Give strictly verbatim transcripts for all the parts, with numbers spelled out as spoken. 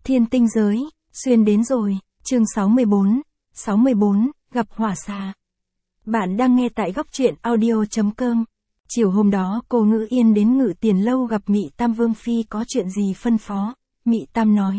Thiên tinh giới, xuyên đến rồi, chương sáu mươi bốn, sáu mươi bốn, gặp hỏa xà. Bạn đang nghe tại góc truyện audio.com. Chiều hôm đó cô Ngữ Yên đến Ngự Tiền Lâu gặp Mị Tam Vương Phi có chuyện gì phân phó, Mị Tam nói.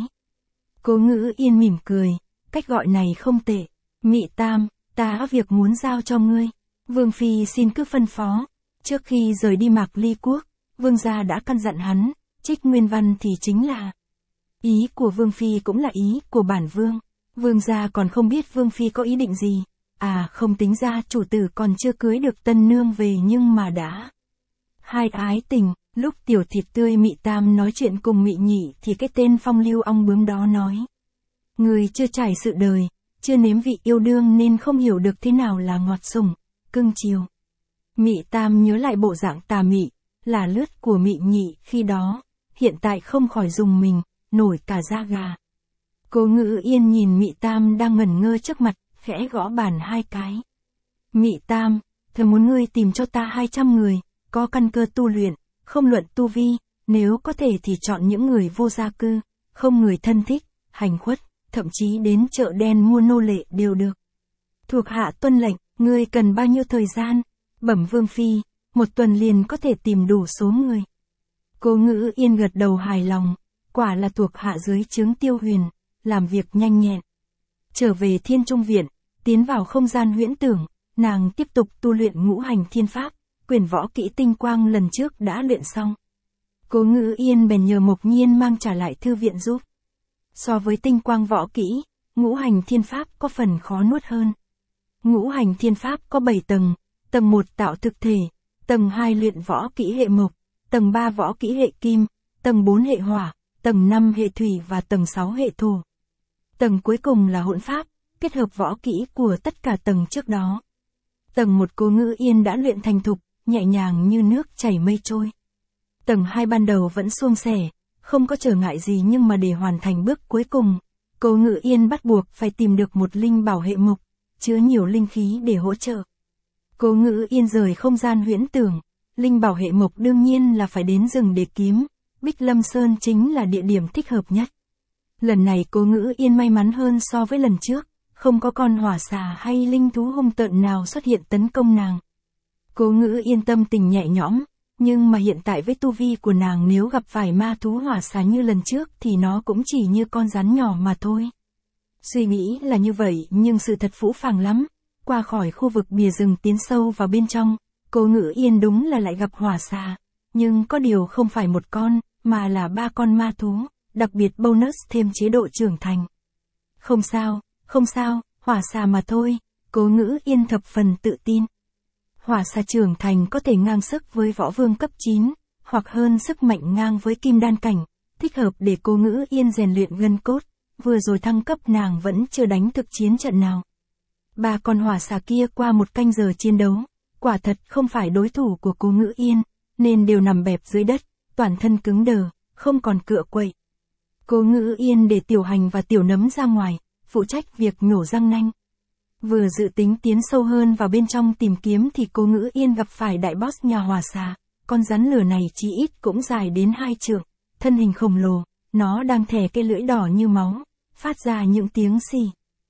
Cô Ngữ Yên mỉm cười, cách gọi này không tệ. Mị Tam, ta có việc muốn giao cho ngươi. Vương Phi xin cứ phân phó. Trước khi rời đi Mạc Ly Quốc, Vương gia đã căn dặn hắn, trích nguyên văn thì chính là ý của Vương Phi cũng là ý của bản Vương. Vương gia còn không biết Vương Phi có ý định gì. À không, tính ra chủ tử còn chưa cưới được tân nương về nhưng mà đã hai ái tình. Lúc tiểu thịt tươi Mị Tam nói chuyện cùng Mị Nhị thì cái tên phong lưu ong bướm đó nói. Người chưa trải sự đời, chưa nếm vị yêu đương nên không hiểu được thế nào là ngọt sủng, cưng chiều. Mị Tam nhớ lại bộ dạng tà mị, là lướt của Mị Nhị khi đó, hiện tại không khỏi rùng mình, nổi cả da gà. Cô Ngữ Yên nhìn Mị Tam đang ngẩn ngơ trước mặt, khẽ gõ bàn hai cái. Mị Tam, thơ muốn ngươi tìm cho ta hai trăm người, có căn cơ tu luyện, không luận tu vi, nếu có thể thì chọn những người vô gia cư, không người thân thích, hành khuất, thậm chí đến chợ đen mua nô lệ đều được. Thuộc hạ tuân lệnh, ngươi cần bao nhiêu thời gian? Bẩm Vương Phi, một tuần liền có thể tìm đủ số người. Cô Ngữ Yên gật đầu hài lòng, quả là thuộc hạ dưới trướng Tiêu Huyền, làm việc nhanh nhẹn. Trở về Thiên Trung Viện, tiến vào không gian huyễn tưởng, nàng tiếp tục tu luyện ngũ hành thiên pháp, quyển võ kỹ tinh quang lần trước đã luyện xong. Cô Ngữ Yên bèn nhờ Mộc Nhiên mang trả lại thư viện giúp. So với tinh quang võ kỹ, ngũ hành thiên pháp có phần khó nuốt hơn. Ngũ hành thiên pháp có bảy tầng, tầng một tạo thực thể, tầng hai luyện võ kỹ hệ mộc, tầng ba võ kỹ hệ kim, tầng bốn hệ hỏa, tầng năm hệ thủy và tầng sáu hệ thổ. Tầng cuối cùng là hỗn pháp, kết hợp võ kỹ của tất cả tầng trước đó. Tầng một cô Ngữ Yên đã luyện thành thục, nhẹ nhàng như nước chảy mây trôi. Tầng hai ban đầu vẫn suôn sẻ, không có trở ngại gì nhưng mà để hoàn thành bước cuối cùng, cô Ngữ Yên bắt buộc phải tìm được một linh bảo hệ mộc, chứa nhiều linh khí để hỗ trợ. Cô Ngữ Yên rời không gian huyễn tưởng, linh bảo hệ mộc đương nhiên là phải đến rừng để kiếm, Bích Lâm Sơn chính là địa điểm thích hợp nhất. Lần này cô Ngữ Yên may mắn hơn so với lần trước, không có con hỏa xà hay linh thú hung tợn nào xuất hiện tấn công nàng. Cô Ngữ Yên tâm tình nhẹ nhõm, nhưng mà hiện tại với tu vi của nàng nếu gặp phải ma thú hỏa xà như lần trước thì nó cũng chỉ như con rắn nhỏ mà thôi. Suy nghĩ là như vậy nhưng sự thật phũ phàng lắm, qua khỏi khu vực bìa rừng tiến sâu vào bên trong, cô Ngữ Yên đúng là lại gặp hỏa xà, nhưng có điều không phải một con, mà là ba con ma thú, đặc biệt bonus thêm chế độ trưởng thành. Không sao, không sao, hỏa xà mà thôi, cô Ngữ Yên thập phần tự tin. Hỏa xà trưởng thành có thể ngang sức với võ vương cấp chín, hoặc hơn sức mạnh ngang với kim đan cảnh, thích hợp để cô Ngữ Yên rèn luyện gân cốt, vừa rồi thăng cấp nàng vẫn chưa đánh thực chiến trận nào. Ba con hỏa xà kia qua một canh giờ chiến đấu, quả thật không phải đối thủ của cô Ngữ Yên, nên đều nằm bẹp dưới đất, toàn thân cứng đờ, không còn cựa quậy. Cô Ngữ Yên để Tiểu Hành và Tiểu Nấm ra ngoài, phụ trách việc nhổ răng nanh. Vừa dự tính tiến sâu hơn vào bên trong tìm kiếm thì cô Ngữ Yên gặp phải đại boss nhà hỏa xà, con rắn lửa này chí ít cũng dài đến hai trượng, thân hình khổng lồ, nó đang thè cái lưỡi đỏ như máu, phát ra những tiếng xì,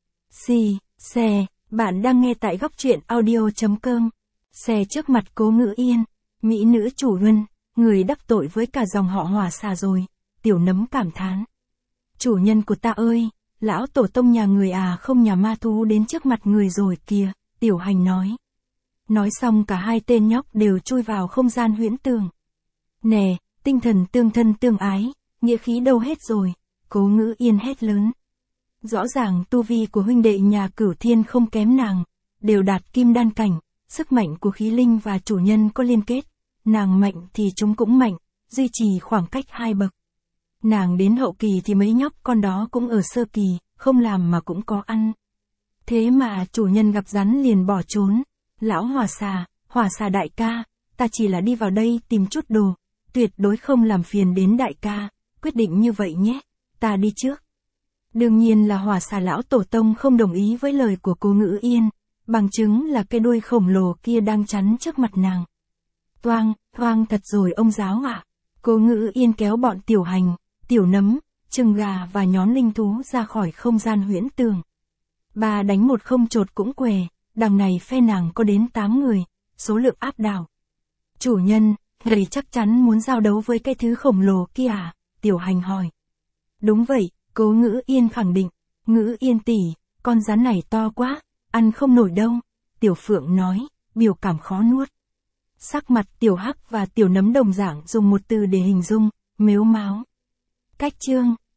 xì, xe. Bạn đang nghe tại góc truyện audio.com. Xe trước mặt cô Ngữ Yên, mỹ nữ chủ huân, người đắc tội với cả dòng họ hỏa xà rồi, Tiểu Nấm cảm thán. Chủ nhân của ta ơi, lão tổ tông nhà người à không nhà ma thú đến trước mặt người rồi kìa, Tiểu Hành nói. Nói xong cả hai tên nhóc đều chui vào không gian huyễn tưởng. Nè, tinh thần tương thân tương ái, nghĩa khí đâu hết rồi, cô Ngữ Yên hét lớn. Rõ ràng tu vi của huynh đệ nhà Cửu Thiên không kém nàng, đều đạt kim đan cảnh, sức mạnh của khí linh và chủ nhân có liên kết, nàng mạnh thì chúng cũng mạnh, duy trì khoảng cách hai bậc. Nàng đến hậu kỳ thì mấy nhóc con đó cũng ở sơ kỳ, không làm mà cũng có ăn. Thế mà chủ nhân gặp rắn liền bỏ trốn. Lão hỏa xà, hỏa xà đại ca, ta chỉ là đi vào đây tìm chút đồ, tuyệt đối không làm phiền đến đại ca, quyết định như vậy nhé, ta đi trước. Đương nhiên là hỏa xà lão tổ tông không đồng ý với lời của cô Ngữ Yên, bằng chứng là cái đuôi khổng lồ kia đang chắn trước mặt nàng. Toang, toang thật rồi ông giáo ạ. À. Cô Ngữ Yên kéo bọn Tiểu Hành, Tiểu Nấm, trừng gà và nhón linh thú ra khỏi không gian huyễn tường. Ba đánh một không chột cũng què, đằng này phe nàng có đến tám người, số lượng áp đảo. Chủ nhân, người chắc chắn muốn giao đấu với cái thứ khổng lồ kia à? Tiểu Hành hỏi. Đúng vậy, Cố Ngữ Yên khẳng định. Ngữ Yên tỷ, con rắn này to quá, ăn không nổi đâu. Tiểu Phượng nói, biểu cảm khó nuốt. Sắc mặt Tiểu Hắc và Tiểu Nấm đồng dạng dùng một từ để hình dung, mếu máo. Cách chương